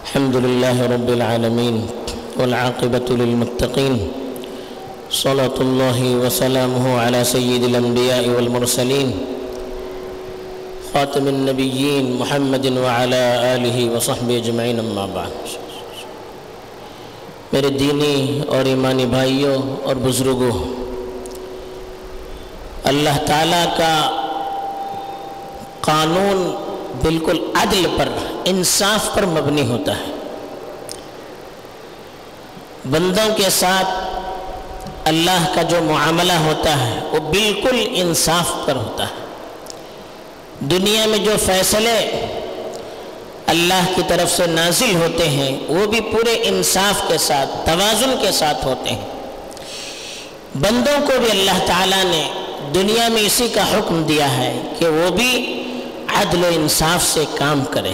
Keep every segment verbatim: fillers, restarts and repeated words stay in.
الحمد لله رب العالمين والعاقبة للمتقين صلاة الله وسلامه على سيد الأنبياء والمرسلين خاتم النبيين محمد وعلى آله وصحبه اجمعین اما بعد۔ میرے دینی اور ایمانی بھائیوں اور بزرگوں، اللہ تعالیٰ کا قانون بالکل عدل پر، انصاف پر مبنی ہوتا ہے۔ بندوں کے ساتھ اللہ کا جو معاملہ ہوتا ہے وہ بالکل انصاف پر ہوتا ہے۔ دنیا میں جو فیصلے اللہ کی طرف سے نازل ہوتے ہیں وہ بھی پورے انصاف کے ساتھ، توازن کے ساتھ ہوتے ہیں۔ بندوں کو بھی اللہ تعالیٰ نے دنیا میں اسی کا حکم دیا ہے کہ وہ بھی عدل و انصاف سے کام کرے۔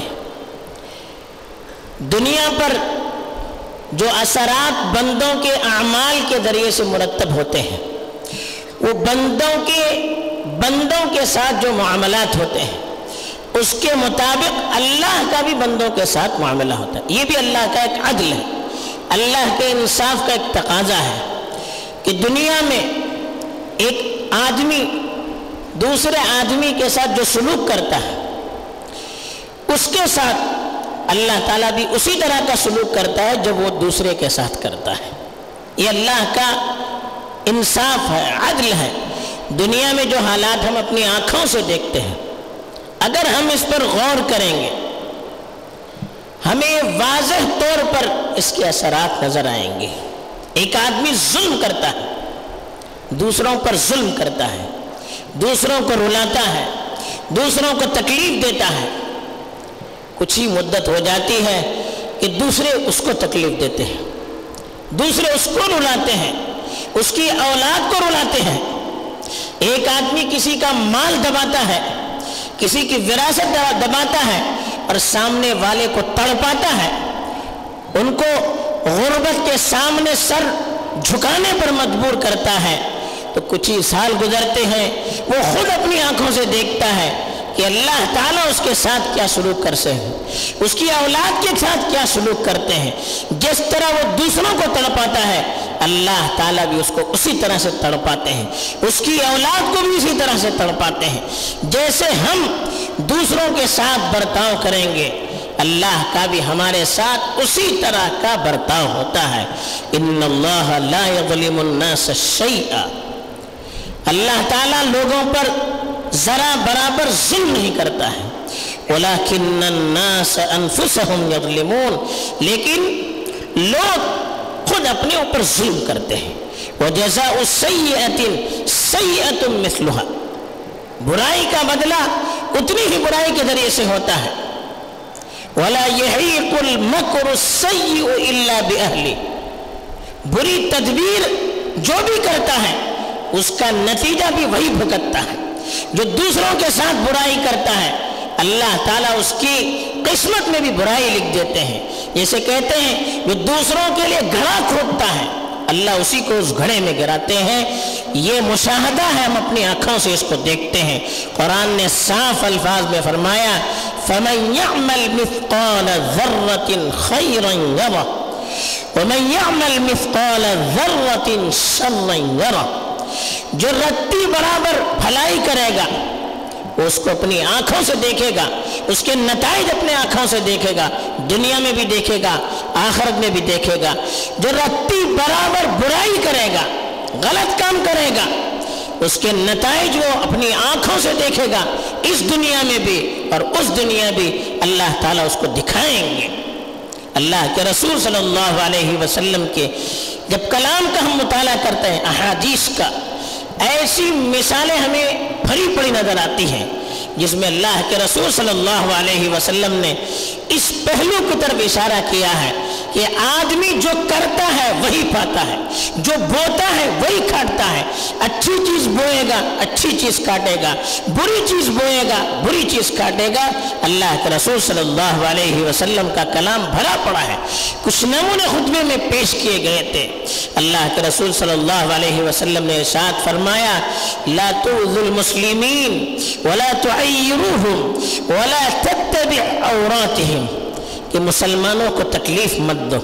دنیا پر جو اثرات بندوں کے اعمال کے ذریعے سے مرتب ہوتے ہیں، وہ بندوں کے بندوں کے ساتھ جو معاملات ہوتے ہیں اس کے مطابق اللہ کا بھی بندوں کے ساتھ معاملہ ہوتا ہے۔ یہ بھی اللہ کا ایک عدل ہے، اللہ کے انصاف کا ایک تقاضا ہے کہ دنیا میں ایک آدمی دوسرے آدمی کے ساتھ جو سلوک کرتا ہے اس کے ساتھ اللہ تعالیٰ بھی اسی طرح کا سلوک کرتا ہے جب وہ دوسرے کے ساتھ کرتا ہے۔ یہ اللہ کا انصاف ہے، عدل ہے۔ دنیا میں جو حالات ہم اپنی آنکھوں سے دیکھتے ہیں، اگر ہم اس پر غور کریں گے ہمیں واضح طور پر اس کے اثرات نظر آئیں گے۔ ایک آدمی ظلم کرتا ہے، دوسروں پر ظلم کرتا ہے، دوسروں کو رلاتا ہے، دوسروں کو تکلیف دیتا ہے۔ کچھ ہی مدت ہو جاتی ہے کہ دوسرے اس کو تکلیف دیتے ہیں، دوسرے اس کو رلاتے ہیں، اس کی اولاد کو رلاتے ہیں۔ ایک آدمی کسی کا مال دباتا ہے، کسی کی وراثت دباتا ہے اور سامنے والے کو تڑپاتا ہے، ان کو غربت کے سامنے سر جھکانے پر مجبور کرتا ہے۔ تو کچھ ہی سال گزرتے ہیں وہ خود اپنی آنکھوں سے دیکھتا ہے کہ اللہ تعالیٰ اس کے ساتھ کیا سلوک کرتے ہیں، اس کی اولاد کے ساتھ کیا سلوک کرتے ہیں۔ جس طرح وہ دوسروں کو تڑپاتا ہے اللہ تعالیٰ بھی اس کو اسی طرح سے تڑپاتے ہیں، اس کی اولاد کو بھی اسی طرح سے تڑپاتے ہیں۔ جیسے ہم دوسروں کے ساتھ برتاؤ کریں گے اللہ کا بھی ہمارے ساتھ اسی طرح کا برتاؤ ہوتا ہے۔ ان اللہ لا یظلم الناس شیئا، اللہ تعالیٰ لوگوں پر ذرا برابر ظلم نہیں کرتا ہے۔ وَلَكِنَّ النَّاسَ أَنفُسَهُمْ يَظْلِمُونَ، لیکن لوگ خود اپنے اوپر ظلم کرتے ہیں۔ وَجَزَاءُ سَيِّئَةٍ سَيِّئَةٌ مِثْلُهَا، برائی کا بدلہ اتنی ہی برائی کے ذریعے سے ہوتا ہے۔ وَلَا يَحِيقُ الْمَكْرُ السَّيِّئُ إِلَّا بِأَهْلِهِ، بری تدبیر جو بھی کرتا ہے اس کا نتیجہ بھی وہی بھگتتا ہے۔ جو دوسروں کے ساتھ برائی کرتا ہے اللہ تعالیٰ اس کی قسمت میں بھی برائی لکھ دیتے ہیں۔ جیسے کہتے ہیں جو دوسروں کے لیے گھڑا کھودتا ہے اللہ اسی کو اس گھڑے میں گراتے ہیں۔ یہ مشاہدہ ہے، ہم اپنی آنکھوں سے اس کو دیکھتے ہیں۔ قرآن نے صاف الفاظ میں فرمایا فَمَنْ يَعْمَلْ مِثْقَالَ ذَرَّةٍ خَيْرًا يَرَهُ وَمَنْ يَعْمَلْ مِثْقَالَ ذَرَّةٍ شَرًّا يَرَهُ، جو رتی برابر بھلائی کرے گا وہ اس کو اپنی آنکھوں سے دیکھے گا، اس کے نتائج اپنے آنکھوں سے دیکھے گا، دنیا میں بھی دیکھے گا، آخرت میں بھی دیکھے گا۔ جو رتی برابر برائی کرے گا، غلط کام کرے گا، اس کے نتائج وہ اپنی آنکھوں سے دیکھے گا، اس دنیا میں بھی اور اس دنیا بھی اللہ تعالیٰ اس کو دکھائیں گے۔ اللہ کے رسول صلی اللہ علیہ وسلم کے جب کلام کا ہم مطالعہ کرتے ہیں، احادیث کا، ایسی مثالیں ہمیں بھری پڑی نظر آتی ہیں جس میں اللہ کے رسول صلی اللہ علیہ وسلم نے اس پہلو کی طرف اشارہ کیا ہے کہ آدمی جو کرتا ہے وہی پاتا ہے، جو بوتا ہے وہی کاٹتا ہے۔ اچھی چیز بوئے گا اچھی چیز کاٹے گا، بری چیز بوئے گا بری چیز کاٹے گا۔ اللہ کے رسول صلی اللہ علیہ وسلم کا کلام بھرا پڑا ہے۔ کچھ نمونے خطبے میں پیش کیے گئے تھے۔ اللہ کے رسول صلی اللہ علیہ وسلم نے ارشاد فرمایا لا تؤذوا المسلمین ولا تعیروہم ولا تتبع عوراتہم، کہ مسلمانوں کو تکلیف مت دو،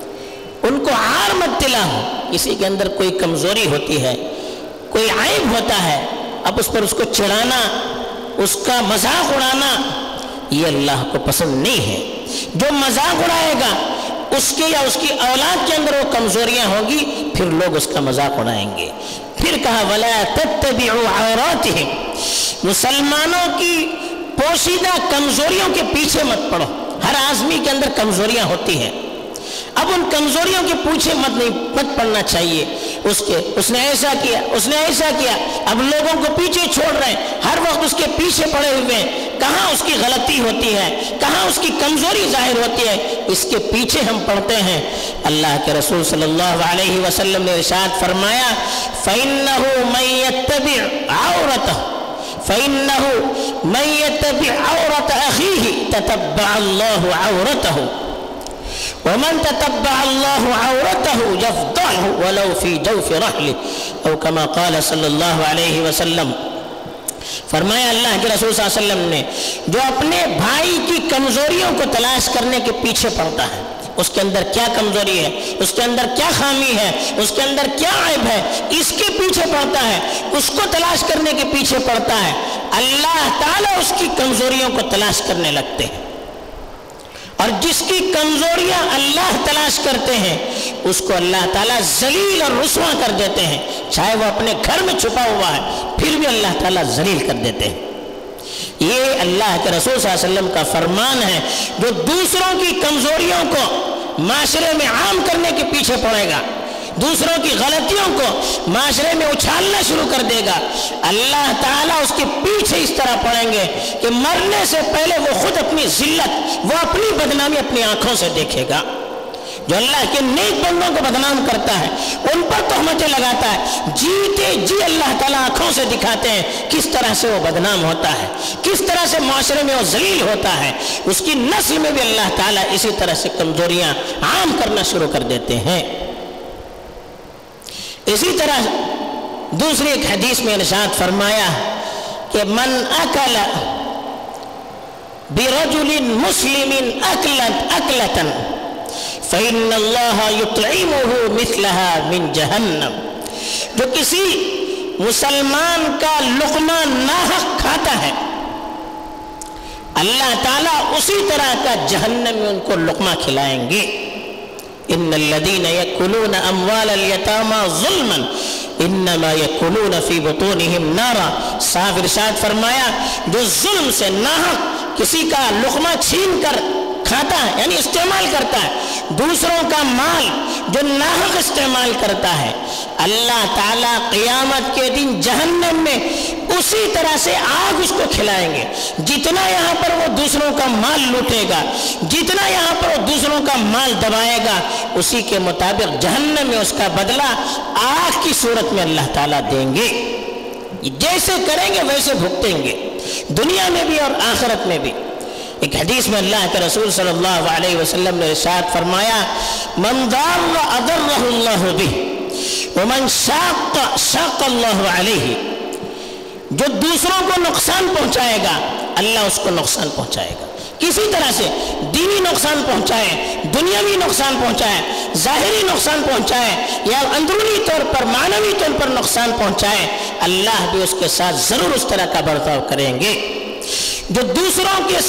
ان کو عار مت دلاؤ۔ کسی کے اندر کوئی کمزوری ہوتی ہے، کوئی عیب ہوتا ہے، اب اس پر اس کو چڑھانا، اس کا مذاق اڑانا، یہ اللہ کو پسند نہیں ہے۔ جو مذاق اڑائے گا اس کے یا اس کی اولاد کے اندر وہ کمزوریاں ہوں گی، پھر لوگ اس کا مذاق اڑائیں گے۔ پھر کہا وَلَا تَتَّبِعُوا عَوْرَاتِهِمْ، مسلمانوں کی پوشیدہ کمزوریوں کے پیچھے مت پڑو۔ ہر آدمی کے اندر کمزوریاں ہوتی ہیں، اب ان کمزوریوں کے پیچھے مت نہیں مت پڑنا چاہیے۔ اس کے اس نے ایسا کیا، اس نے ایسا کیا، اب لوگوں کو پیچھے چھوڑ رہے ہیں، ہر وقت اس کے پیچھے پڑے ہوئے ہیں۔ کہاں اس کی غلطی ہوتی ہے، کہاں اس کی کمزوری ظاہر ہوتی ہے، اس کے پیچھے ہم پڑتے ہیں۔ اللہ کے رسول صلی اللہ علیہ وسلم نے ارشاد فرمایا فَإِنَّهُ مَن يَتَّبِعْ عَوْرَتَهُ فَإِنَّهُ مَن يَتَّبِعْ عَوْرَةَ أَخِيهِ تَتَبَّعَ اللَّهُ عَوْرَتَهُ وَمَن تَتَبَّعَ اللَّهُ عَوْرَتَهُ يَفْضَحْهُ وَلَوْ فِي جَوْفِ رَحْلِهِ أو كما قال صلی اللہ علیہ وسلم۔ فرمایا اللہ کے رسول صلی اللہ علیہ وسلم نے، جو اپنے بھائی کی کمزوریوں کو تلاش کرنے کے پیچھے پڑتا ہے، اس کے اندر کیا کمزوری ہے، اس کے اندر کیا خامی ہے، اس کے اندر کیا عیب ہے، اس کے پیچھے پڑتا ہے، اس کو تلاش کرنے کے پیچھے پڑتا ہے، اللہ تعالیٰ اس کی کمزوریوں کو تلاش کرنے لگتے ہیں۔ اور جس کی کمزوریاں اللہ تلاش کرتے ہیں اس کو اللہ تعالیٰ ذلیل اور رسوا کر دیتے ہیں، چاہے وہ اپنے گھر میں چھپا ہوا ہے پھر بھی اللہ تعالیٰ ذلیل کر دیتے ہیں۔ یہ اللہ کے رسول صلی اللہ علیہ وسلم کا فرمان ہے، جو دوسروں کی کمزوریوں کو معاشرے میں عام کرنے کے پیچھے پڑے گا، دوسروں کی غلطیوں کو معاشرے میں اچھالنا شروع کر دے گا، اللہ تعالیٰ اس کے پیچھے اس طرح پڑیں گے کہ مرنے سے پہلے وہ خود اپنی ذلت، وہ اپنی بدنامی اپنی آنکھوں سے دیکھے گا۔ جو اللہ کے نیک بندوں کو بدنام کرتا ہے، ان پر تہمتیں لگاتا ہے، جیتے جی اللہ تعالیٰ آنکھوں سے دکھاتے ہیں کس طرح سے وہ بدنام ہوتا ہے، کس طرح سے معاشرے میں وہ ذلیل ہوتا ہے۔ اس کی نسل میں بھی اللہ تعالیٰ اسی طرح سے کمزوریاں عام کرنا شروع کر دیتے ہیں۔ اسی طرح دوسری ایک حدیث میں ارشاد فرمایا کہ من اکل برجل مسلم اکلت اکلتن فإن اللہ یطعمہ مثلہا من جہنم، جو کسی مسلمان کا لقمہ ناحق کھاتا ہے، اللہ تعالیٰ اسی طرح کا جہنم میں ان کو لقمہ کھلائیں گے۔ ان الذين يأكلون اموال اليتامى ظلما انما يأكلون في بطونهم نارا، صاحب ارشاد فرمایا جو ظلم سے ناحق کسی کا لقمہ چھین کر کھاتا ہے، یعنی استعمال کرتا ہے، دوسروں کا مال جو ناحق استعمال کرتا ہے، اللہ تعالیٰ قیامت کے دن جہنم میں اسی طرح سے آگ اس کو کھلائیں گے۔ جتنا یہاں پر وہ دوسروں کا مال لوٹے گا، جتنا یہاں پر وہ دوسروں کا مال دبائے گا، اسی کے مطابق جہنم میں اس کا بدلہ آگ کی صورت میں اللہ تعالیٰ دیں گے۔ جیسے کریں گے ویسے بھگتیں گے، دنیا میں بھی اور آخرت میں بھی۔ ایک حدیث میں اللہ کے رسول صلی اللہ علیہ وسلم نے ارشاد فرمایا من ضر اضرہ اللہ بہ ومن شاق شاق اللہ علیہ، جو دوسروں کو نقصان پہنچائے گا اللہ اس کو نقصان پہنچائے گا، کسی طرح سے دینی نقصان پہنچائے، دنیاوی نقصان پہنچائے، ظاہری نقصان پہنچائے یا اندرونی طور پر معنوی طور پر نقصان پہنچائے، اللہ بھی اس کے ساتھ ضرور اس طرح کا برتاؤ کریں گے۔ جو دوسروں کے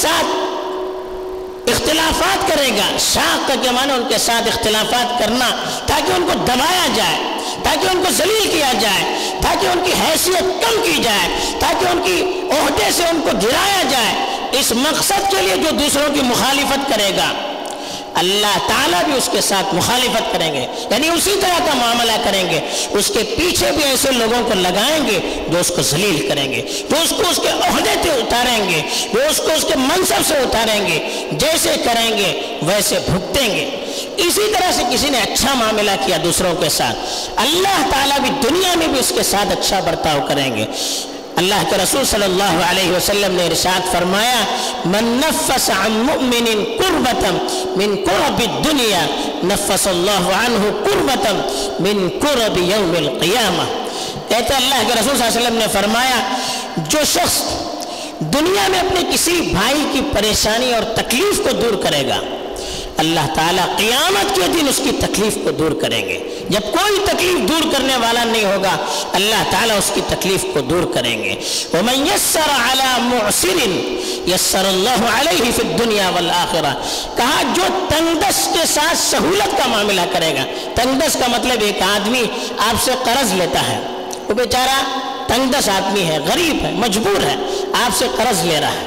ساتھ اختلافات کرے گا، شاق کے معنی ان کے ساتھ اختلافات کرنا تاکہ ان کو دبایا جائے، تاکہ ان کو ذلیل کیا جائے، تاکہ ان کی حیثیت کم کی جائے، تاکہ ان کی عہدے سے ان کو گرایا جائے، اس مقصد کے لیے جو دوسروں کی مخالفت کرے گا اللہ تعالیٰ بھی اس کے ساتھ مخالفت کریں گے، یعنی اسی طرح کا معاملہ کریں گے، اس کے پیچھے بھی ایسے لوگوں کو لگائیں گے جو اس کو ذلیل کریں گے، جو اس کو اس کے عہدے سے اتاریں گے، جو اس کو اس کے منصب سے اتاریں گے، جیسے کریں گے ویسے بھگتیں گے۔ اسی طرح سے کسی نے اچھا معاملہ کیا دوسروں کے ساتھ، اللہ تعالیٰ بھی دنیا میں بھی اس کے ساتھ اچھا برتاؤ کریں گے۔ اللہ کے رسول صلی اللہ علیہ وسلم نے ارشاد فرمایا من نفس عن مؤمن کربۃ من کرب الدنیا نفس اللہ عنہ کربۃ من کرب یوم القیامہ، کہتے اللہ کے رسول صلی اللہ علیہ وسلم نے فرمایا جو شخص دنیا میں اپنے کسی بھائی کی پریشانی اور تکلیف کو دور کرے گا، اللہ تعالیٰ قیامت کے دن اس کی تکلیف کو دور کریں گے. جب کوئی تکلیف دور کرنے والا نہیں ہوگا اللہ تعالیٰ اس کی تکلیف کو دور کریں گے. وَمَن يَسَّرَ عَلَى مُعْسِرٍ يَسَّرَ اللَّهُ عَلَيْهِ فِي الدُّنْيَا وَالْآخِرَةِ. کہا جو تنگدست کے ساتھ سہولت کا معاملہ کرے گا. تنگدست کا مطلب ایک آدمی آپ سے قرض لیتا ہے, وہ بیچارہ تنگدست آدمی ہے, غریب ہے, مجبور ہے, آپ سے قرض لے رہا ہے.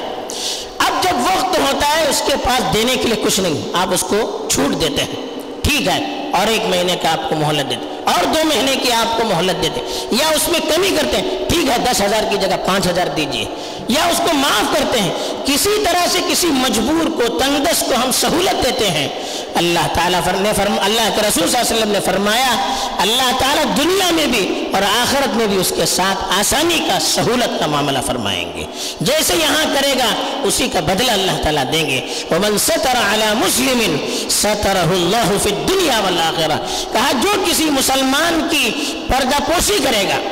اب جب وقت ہوتا ہے اس کے پاس دینے کے لیے کچھ نہیں, آپ اس کو چھوٹ دیتے ہیں, ٹھیک ہے, اور ایک مہینے کا آپ کو مہلت دیتے, اور دو مہینے کی آپ کو مہلت دیتے, یا اس میں کمی کرتے ہیں, ٹھیک ہے دس ہزار کی جگہ پانچ ہزار دیجیے, یا اس کو معاف کرتے ہیں. کسی طرح سے کسی مجبور کو, تنگدست کو ہم سہولت دیتے ہیں. اللہ تعالیٰ نے فرم اللہ کے رسول صلی اللہ علیہ وسلم نے فرمایا اللہ تعالیٰ دنیا میں بھی اور آخرت میں بھی اس کے ساتھ آسانی کا, سہولت کا معاملہ فرمائیں گے. جیسے یہاں کرے گا اسی کا بدلہ اللہ تعالیٰ دیں گے. وَمَن سَتَرَ عَلَى مُسْلِمٍ سَتَرَهُ اللَّهُ فِي الدُّنْيَا وَالْآخِرَةِ. کہا جو کسی مسلمان کی پردہ پوشی کرے گا,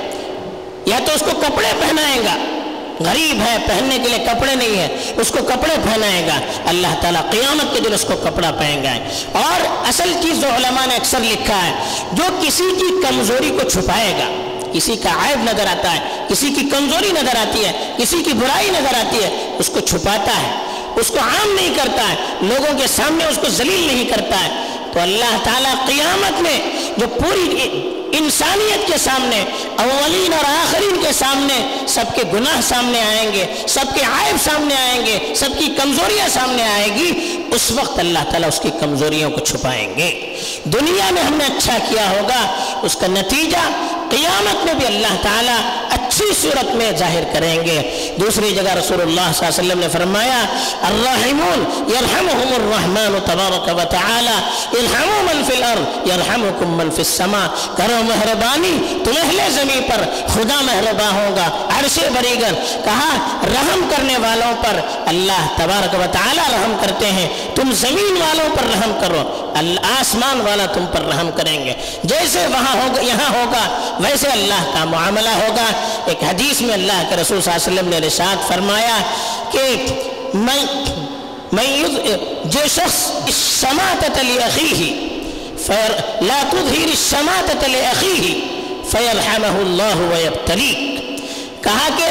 یا تو اس کو کپڑے پہنائے گا, غریب ہے پہننے کے لیے کپڑے نہیں ہے, اس کو کپڑے پہنائے گا, اللہ تعالیٰ قیامت کے دن اس کو کپڑا پہن گائے. اور اصل چیز جو علماء نے اکثر لکھا ہے, جو کسی کی کمزوری کو چھپائے گا, کسی کا عیب نظر آتا ہے, کسی کی کمزوری نظر آتی ہے, کسی کی برائی نظر آتی ہے, اس کو چھپاتا ہے, اس کو عام نہیں کرتا ہے, لوگوں کے سامنے اس کو ذلیل نہیں کرتا ہے, تو اللہ تعالیٰ قیامت میں جو پوری انسانیت کے سامنے, اولین اور آخرین کے سامنے, سب کے گناہ سامنے آئیں گے, سب کے عیب سامنے آئیں گے, سب کی کمزوریاں سامنے آئے گی, اس وقت اللہ تعالیٰ اس کی کمزوریوں کو چھپائیں گے. دنیا میں ہم نے اچھا کیا ہوگا, اس کا نتیجہ قیامت میں بھی اللہ تعالیٰ اچھی صورت میں ظاہر کریں گے. دوسری جگہ رسول اللہ صلی اللہ علیہ وسلم نے فرمایا الراحمون یرحمہم الرحمن تبارک و تعالی ارحموا من فی الارض یرحمکم من فی السماء. کرو مہربانی تم اہل زمین پر, خدا مہربان ہوگا عرش بریگر. کہا رحم کرنے والوں پر اللہ تبارک و تعالی رحم کرتے ہیں, تم زمین والوں پر رحم کرو, آسمان والا تم پر رحم کریں گے. جیسے وہاں ہوگا یہاں ہوگا ویسے اللہ کا معاملہ ہوگا. ایک حدیث میں اللہ کے رسول صلی اللہ علیہ وسلم نے ارشاد فرمایا کہ میں میں جو شخص الشماتۃ لأخیہ لا تظہر الشماتۃ لأخیہ فیرحمہ اللہ ویبتلیک. کہا کہ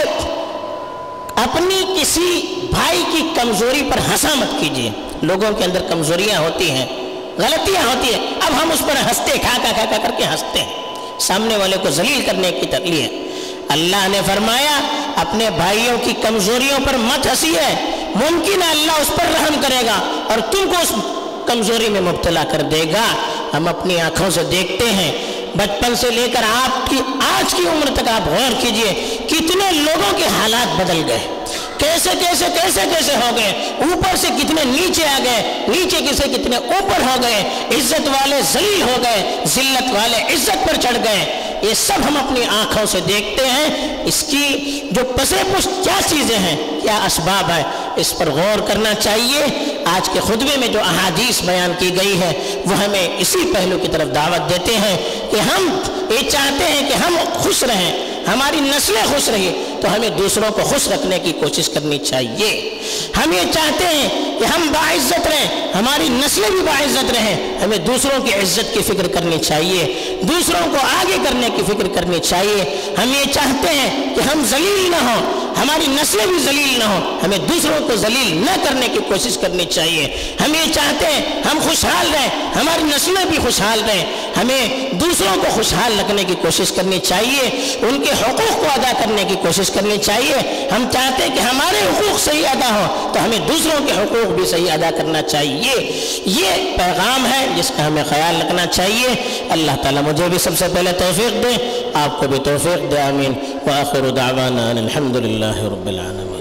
اپنی کسی بھائی کی کمزوری پر ہنسا مت کیجیے. لوگوں کے اندر کمزوریاں ہوتی ہیں, غلطیاں ہوتی ہیں, اب ہم اس پر ہنستے کھا کھا کھا کر کے ہنستے ہیں, سامنے والے کو ذلیل کرنے کی تکلیف. اللہ نے فرمایا اپنے بھائیوں کی کمزوریوں پر مت ہنسیے, ممکن ہے اللہ اس پر رحم کرے گا اور تم کو اس کمزوری میں مبتلا کر دے گا. ہم اپنی آنکھوں سے دیکھتے ہیں, بچپن سے لے کر آپ کی آج کی عمر تک آپ غور کیجئے کتنے لوگوں کے حالات بدل گئے, کیسے کیسے کیسے کیسے ہو گئے, اوپر سے کتنے نیچے آ گئے, نیچے کسے کتنے اوپر ہو گئے, عزت والے ذلیل ہو گئے, ذلت والے عزت پر چڑھ گئے. یہ سب ہم اپنی آنکھوں سے دیکھتے ہیں. اس کی جو پسے پشت کیا چیزیں ہیں, کیا اسباب ہے, اس پر غور کرنا چاہیے. آج کے خطبے میں جو احادیث بیان کی گئی ہے وہ ہمیں اسی پہلو کی طرف دعوت دیتے ہیں کہ ہم یہ چاہتے ہیں کہ ہم خوش رہیں, ہماری نسلیں خوش رہیں, تو ہمیں دوسروں کو خوش رکھنے کی کوشش کرنی چاہیے. ہم یہ چاہتے ہیں کہ ہم باعزت رہیں, ہماری نسلیں بھی باعزت رہیں, ہمیں دوسروں کی عزت کی فکر کرنی چاہیے, دوسروں کو آگے کرنے کی فکر کرنی چاہیے. ہم یہ چاہتے ہیں کہ ہم ذلیل نہ ہوں, ہماری نسلیں بھی ذلیل نہ ہوں, ہمیں دوسروں کو ذلیل نہ کرنے کی کوشش کرنی چاہیے. ہم یہ چاہتے ہیں ہم خوشحال رہیں, ہماری نسلیں بھی خوشحال رہیں, ہمیں دوسروں کو خوشحال رکھنے کی کوشش کرنی چاہیے, ان کے حقوق کو ادا کرنے کی کوشش کرنی چاہیے. ہم چاہتے ہیں کہ ہمارے حقوق صحیح ادا ہو تو ہمیں دوسروں کے حقوق بھی صحیح ادا کرنا چاہیے. یہ پیغام ہے جس کا ہمیں خیال رکھنا چاہیے. اللہ تعالیٰ مجھے بھی سب سے پہلے توفیق دے, آپ کو بھی توفیق دے. آمین. وآخر دعوانا الحمد للہ رب العالمین.